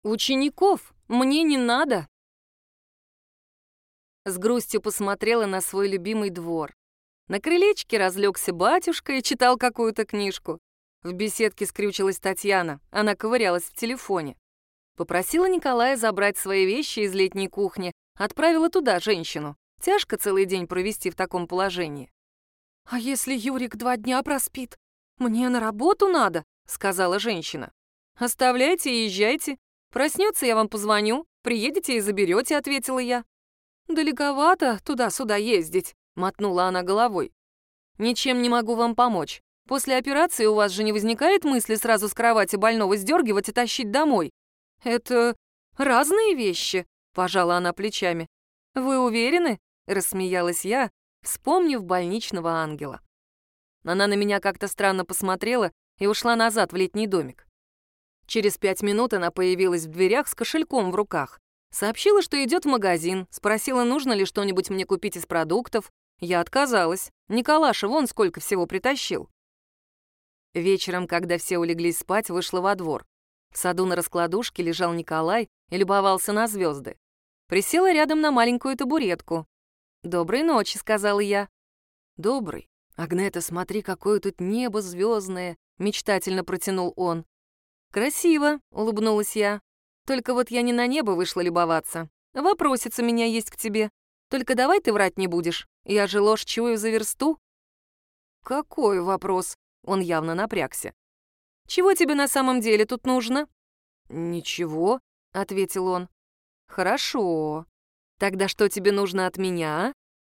Учеников мне не надо. С грустью посмотрела на свой любимый двор. На крылечке разлегся батюшка и читал какую-то книжку. В беседке скрючилась Татьяна, она ковырялась в телефоне. Попросила Николая забрать свои вещи из летней кухни, отправила туда женщину. Тяжко целый день провести в таком положении. «А если Юрик 2 дня проспит? Мне на работу надо», — сказала женщина. «Оставляйте и езжайте. Проснется, я вам позвоню, приедете и заберете», — ответила я. «Далековато туда-сюда ездить», — мотнула она головой. «Ничем не могу вам помочь. После операции у вас же не возникает мысли сразу с кровати больного сдергивать и тащить домой? Это разные вещи», — пожала она плечами. «Вы уверены?» — рассмеялась я, вспомнив больничного ангела. Она на меня как-то странно посмотрела и ушла назад в летний домик. Через 5 минут она появилась в дверях с кошельком в руках. Сообщила, что идет в магазин, спросила, нужно ли что-нибудь мне купить из продуктов. Я отказалась. Николаша вон сколько всего притащил. Вечером, когда все улеглись спать, вышла во двор. В саду на раскладушке лежал Николай и любовался на звезды. Присела рядом на маленькую табуретку. «Доброй ночи», — сказала я. «Добрый. Агнета, смотри, какое тут небо звездное», — мечтательно протянул он. «Красиво», — улыбнулась я. «Только вот я не на небо вышла любоваться. Вопросец у меня есть к тебе. Только давай ты врать не будешь. Я же ложь чую за версту». «Какой вопрос?» — он явно напрягся. «Чего тебе на самом деле тут нужно?» «Ничего», — ответил он. «Хорошо. Тогда что тебе нужно от меня?»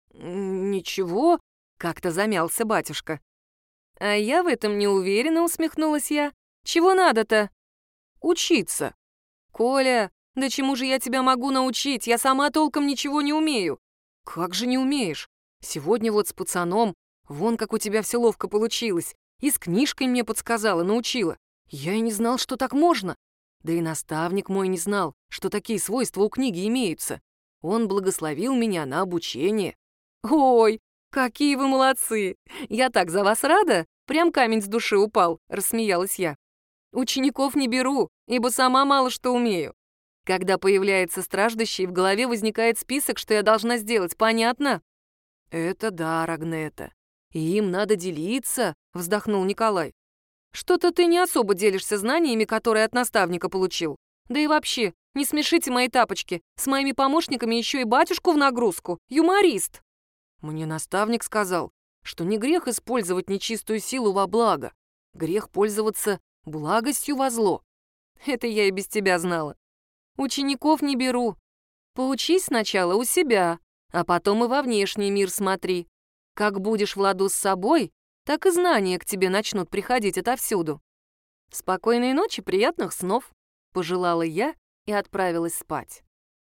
«Ничего», — как-то замялся батюшка. «А я в этом не уверена», — усмехнулась я. «Чего надо-то?» «Учиться». «Коля, да чему же я тебя могу научить? Я сама толком ничего не умею». «Как же не умеешь? Сегодня вот с пацаном, вон как у тебя все ловко получилось. И с книжкой мне подсказала, научила. Я и не знал, что так можно. Да и наставник мой не знал, что такие свойства у книги имеются. Он благословил меня на обучение». «Ой, какие вы молодцы! Я так за вас рада! Прям камень с души упал», — рассмеялась я. «Учеников не беру, ибо сама мало что умею. Когда появляется страждущий, в голове возникает список, что я должна сделать, понятно?» «Это да, Агнета. И им надо делиться», — вздохнул Николай. «Что-то ты не особо делишься знаниями, которые от наставника получил. Да и вообще, не смешите мои тапочки. С моими помощниками еще и батюшку в нагрузку. Юморист». «Мне наставник сказал, что не грех использовать нечистую силу во благо. Грех пользоваться благостью во зло». «Это я и без тебя знала. Учеников не беру. Поучись сначала у себя, а потом и во внешний мир смотри. Как будешь в ладу с собой, так и знания к тебе начнут приходить отовсюду. Спокойной ночи, приятных снов», — пожелала я и отправилась спать.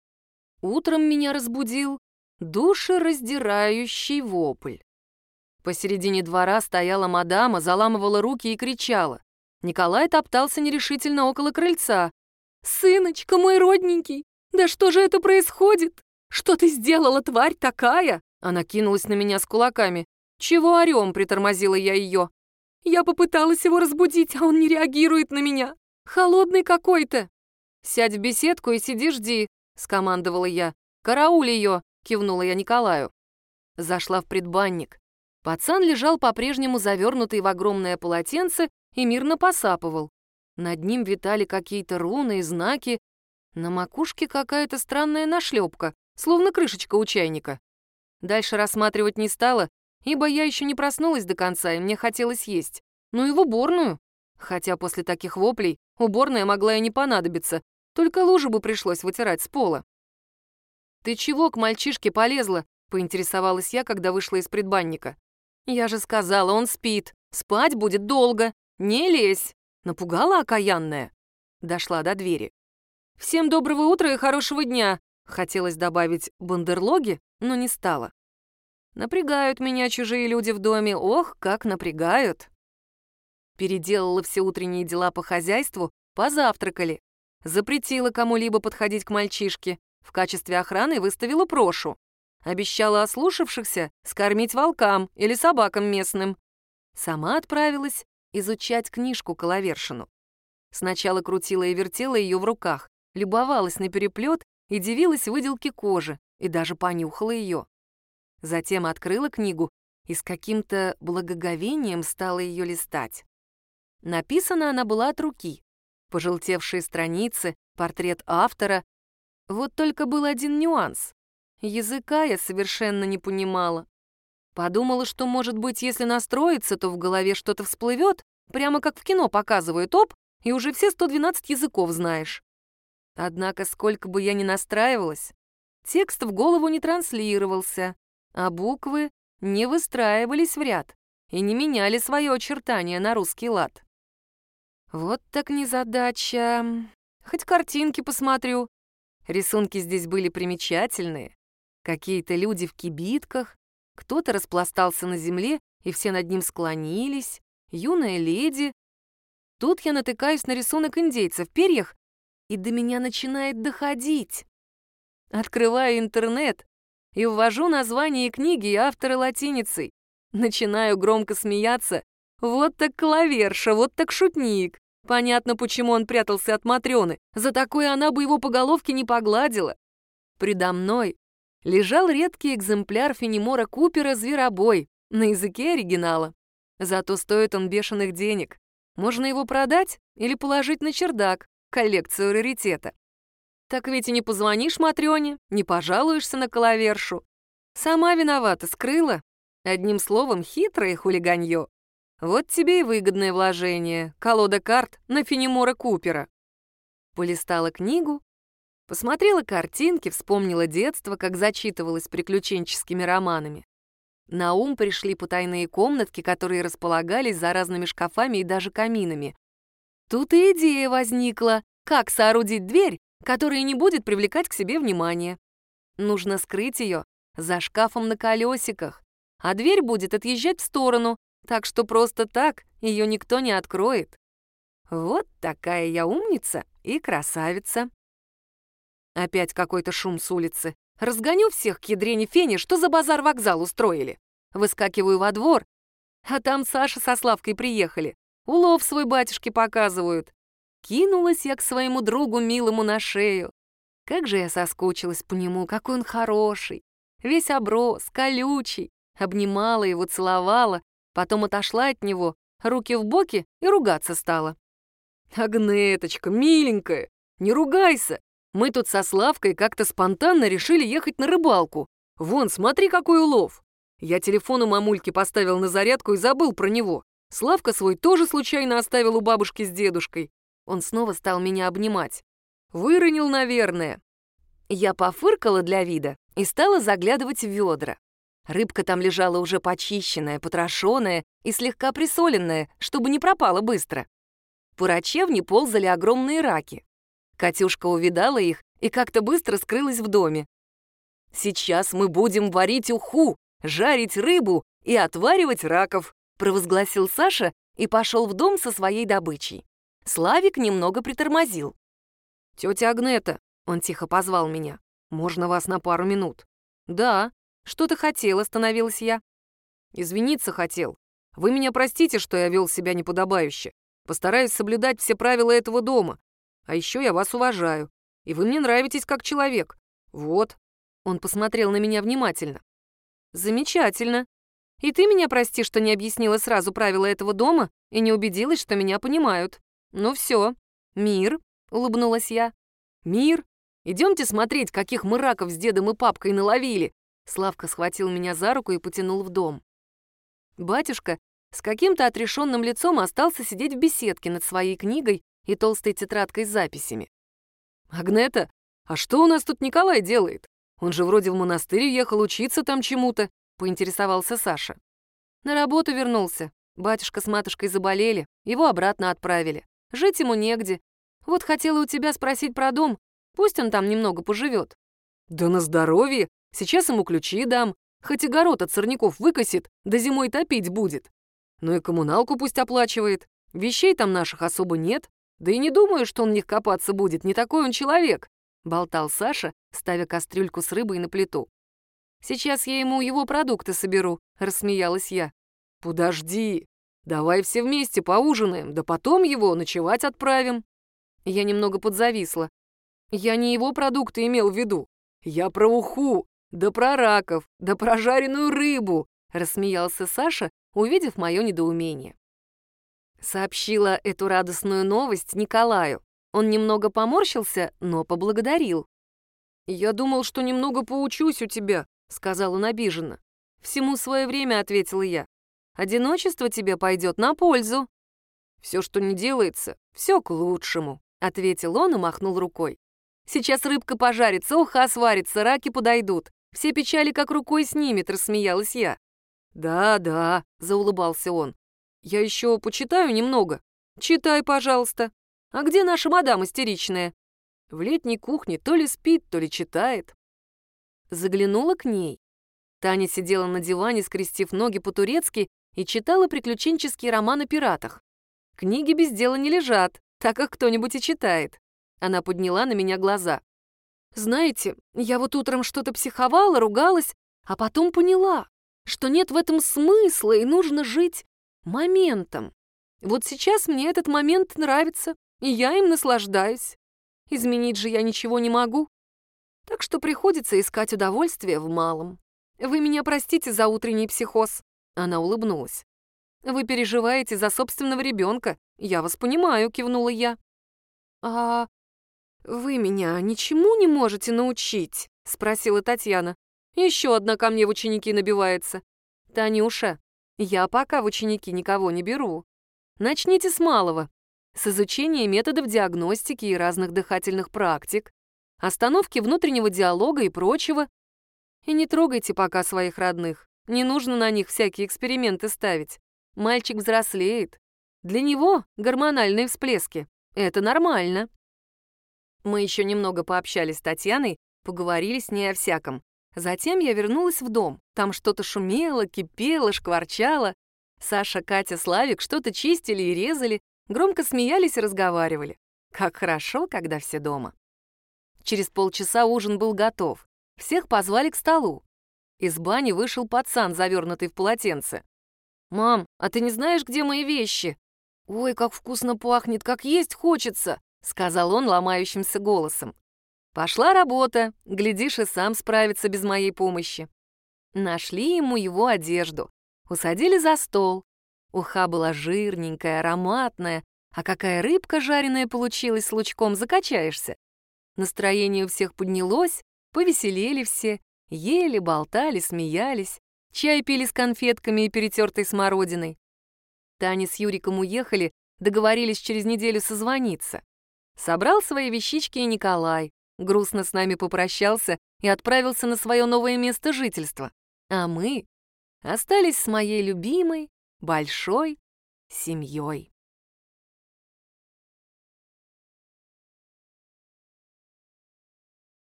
Утром меня разбудил душераздирающий вопль. Посередине двора стояла мадама, заламывала руки и кричала. Николай топтался нерешительно около крыльца. «Сыночка мой родненький, да что же это происходит? Что ты сделала, тварь такая?» Она кинулась на меня с кулаками. «Чего орём?» — притормозила я ее. «Я попыталась его разбудить, а он не реагирует на меня. Холодный какой-то». «Сядь в беседку и сиди жди», — скомандовала я. «Карауль ее», — кивнула я Николаю. Зашла в предбанник. Пацан лежал по-прежнему завернутый в огромное полотенце и мирно посапывал. Над ним витали какие-то руны и знаки. На макушке какая-то странная нашлепка, словно крышечка у чайника. Дальше рассматривать не стала, ибо я еще не проснулась до конца, и мне хотелось есть. Ну и в уборную. Хотя после таких воплей уборная могла и не понадобиться, только лужу бы пришлось вытирать с пола. «Ты чего к мальчишке полезла?» — поинтересовалась я, когда вышла из предбанника. «Я же сказала, он спит. Спать будет долго. Не лезь!» Напугала окаянная. Дошла до двери. «Всем доброго утра и хорошего дня!» Хотелось добавить бандерлоги, но не стала. Напрягают меня чужие люди в доме, ох, как напрягают. Переделала все утренние дела по хозяйству, позавтракали. Запретила кому-либо подходить к мальчишке. В качестве охраны выставила Прошу. Обещала ослушавшихся скормить волкам или собакам местным. Сама отправилась изучать книжку Коловершину. Сначала крутила и вертела ее в руках, любовалась на переплет и дивилась выделке кожи, и даже понюхала ее. Затем открыла книгу и с каким-то благоговением стала ее листать. Написана она была от руки. Пожелтевшие страницы, портрет автора. Вот только был один нюанс. Языка я совершенно не понимала. Подумала, что, может быть, если настроиться, то в голове что-то всплывет, прямо как в кино показывают, оп, и уже все 112 языков знаешь. Однако, сколько бы я ни настраивалась, текст в голову не транслировался, а буквы не выстраивались в ряд и не меняли свое очертание на русский лад. Вот так незадача. Хоть картинки посмотрю. Рисунки здесь были примечательные. Какие-то люди в кибитках, кто-то распластался на земле, и все над ним склонились, юная леди. Тут я натыкаюсь на рисунок индейца в перьях, и до меня начинает доходить. Открываю интернет и ввожу название книги и автора латиницей. Начинаю громко смеяться. Вот так клаверша, вот так шутник. Понятно, почему он прятался от Матрёны. За такое она бы его по головке не погладила. Предо мной лежал редкий экземпляр Фенемора Купера «Зверобой» на языке оригинала. Зато стоит он бешеных денег. Можно его продать или положить на чердак, коллекцию раритета. Так ведь и не позвонишь Матрёне, не пожалуешься на коловершу. Сама виновата, скрыла. Одним словом, хитрое хулиганье. Вот тебе и выгодное вложение. Колода карт на Фенемора Купера. Полистала книгу, посмотрела картинки, вспомнила детство, как зачитывалась приключенческими романами. На ум пришли потайные комнатки, которые располагались за разными шкафами и даже каминами. Тут и идея возникла, как соорудить дверь, которая не будет привлекать к себе внимание. Нужно скрыть ее за шкафом на колесиках, а дверь будет отъезжать в сторону, так что просто так ее никто не откроет. Вот такая я умница и красавица. Опять какой-то шум с улицы. Разгоню всех к ядрене фене, что за базар-вокзал устроили. Выскакиваю во двор, а там Саша со Славкой приехали. Улов свой батюшке показывают. Кинулась я к своему другу милому на шею. Как же я соскучилась по нему, какой он хороший. Весь оброс, колючий. Обнимала его, целовала, потом отошла от него, руки в боки и ругаться стала. «Агнеточка, миленькая, не ругайся. Мы тут со Славкой как-то спонтанно решили ехать на рыбалку. Вон, смотри, какой улов. Я телефон у мамульки поставил на зарядку и забыл про него. Славка свой тоже случайно оставил у бабушки с дедушкой. Он снова стал меня обнимать. Выронил, наверное. Я пофыркала для вида и стала заглядывать в ведра. Рыбка там лежала уже почищенная, потрошенная и слегка присоленная, чтобы не пропала быстро. По рачевне ползали огромные раки. Катюшка увидала их и как-то быстро скрылась в доме. «Сейчас мы будем варить уху, жарить рыбу и отваривать раков», провозгласил Саша и пошел в дом со своей добычей. Славик немного притормозил. «Тетя Агнета», — он тихо позвал меня, — «можно вас на пару минут?» «Да, что ты хотел?» — остановилась я. «Извиниться хотел. Вы меня простите, что я вел себя неподобающе. Постараюсь соблюдать все правила этого дома. А еще я вас уважаю, и вы мне нравитесь как человек. Вот». Он посмотрел на меня внимательно. «Замечательно. И ты меня прости, что не объяснила сразу правила этого дома и не убедилась, что меня понимают. Ну все, мир», — улыбнулась я. «Мир? Идемте смотреть, каких мы раков с дедом и папкой наловили». Славка схватил меня за руку и потянул в дом. Батюшка с каким-то отрешенным лицом остался сидеть в беседке над своей книгой и толстой тетрадкой с записями. «Агнета, а что у нас тут Николай делает? Он же вроде в монастырь ехал учиться там чему-то», — поинтересовался Саша. «На работу вернулся. Батюшка с матушкой заболели, его обратно отправили. Жить ему негде. Вот хотела у тебя спросить про дом. Пусть он там немного поживет». «Да на здоровье. Сейчас ему ключи дам. Хоть огород от сорняков выкосит, да зимой топить будет. Ну и коммуналку пусть оплачивает. Вещей там наших особо нет. Да и не думаю, что он в них копаться будет. Не такой он человек», — болтал Саша, ставя кастрюльку с рыбой на плиту. «Сейчас я ему его продукты соберу», — рассмеялась я. «Подожди. Давай все вместе поужинаем, да потом его ночевать отправим». Я немного подзависла. Я не его продукты имел в виду. Я про уху, да про раков, да про жареную рыбу, рассмеялся Саша, увидев мое недоумение. Сообщила эту радостную новость Николаю. Он немного поморщился, но поблагодарил. «Я думал, что немного поучусь у тебя», — сказал он обиженно. «Всему свое время», — ответила я. «Одиночество тебе пойдет на пользу». «Все, что не делается, все к лучшему», — ответил он и махнул рукой. «Сейчас рыбка пожарится, уха сварится, раки подойдут. Все печали как рукой снимет», — рассмеялась я. «Да», — заулыбался он. «Я еще почитаю немного». «Читай, пожалуйста. А где наша мадам истеричная?» В летней кухне то ли спит, то ли читает. Заглянула к ней. Таня сидела на диване, скрестив ноги по-турецки, и читала приключенческий роман о пиратах. Книги без дела не лежат, так как кто-нибудь и читает. Она подняла на меня глаза. «Знаете, я вот утром что-то психовала, ругалась, а потом поняла, что нет в этом смысла и нужно жить моментом. Вот сейчас мне этот момент нравится, и я им наслаждаюсь. Изменить же я ничего не могу. Так что приходится искать удовольствие в малом. Вы меня простите за утренний психоз». Она улыбнулась. «Вы переживаете за собственного ребенка. Я вас понимаю», — кивнула я. «А вы меня ничему не можете научить?» — спросила Татьяна. «Еще одна ко мне в ученики набивается. Танюша, я пока в ученики никого не беру. Начните с малого, с изучения методов диагностики и разных дыхательных практик, остановки внутреннего диалога и прочего. И не трогайте пока своих родных. Не нужно на них всякие эксперименты ставить. Мальчик взрослеет. Для него гормональные всплески. Это нормально». Мы еще немного пообщались с Татьяной, поговорили с ней о всяком. Затем я вернулась в дом. Там что-то шумело, кипело, шкварчало. Саша, Катя, Славик что-то чистили и резали, громко смеялись и разговаривали. Как хорошо, когда все дома. Через полчаса ужин был готов. Всех позвали к столу. Из бани вышел пацан, завернутый в полотенце. «Мам, а ты не знаешь, где мои вещи?» «Ой, как вкусно пахнет, как есть хочется», — сказал он ломающимся голосом. «Пошла работа, глядишь, и сам справится без моей помощи». Нашли ему его одежду, усадили за стол. Уха была жирненькая, ароматная, а какая рыбка жареная получилась с лучком, закачаешься. Настроение у всех поднялось, повеселели все, ели, болтали, смеялись, чай пили с конфетками и перетертой смородиной. Таня с Юриком уехали, договорились через неделю созвониться. Собрал свои вещички и Николай, грустно с нами попрощался и отправился на свое новое место жительства. А мы остались с моей любимой, большой семьей.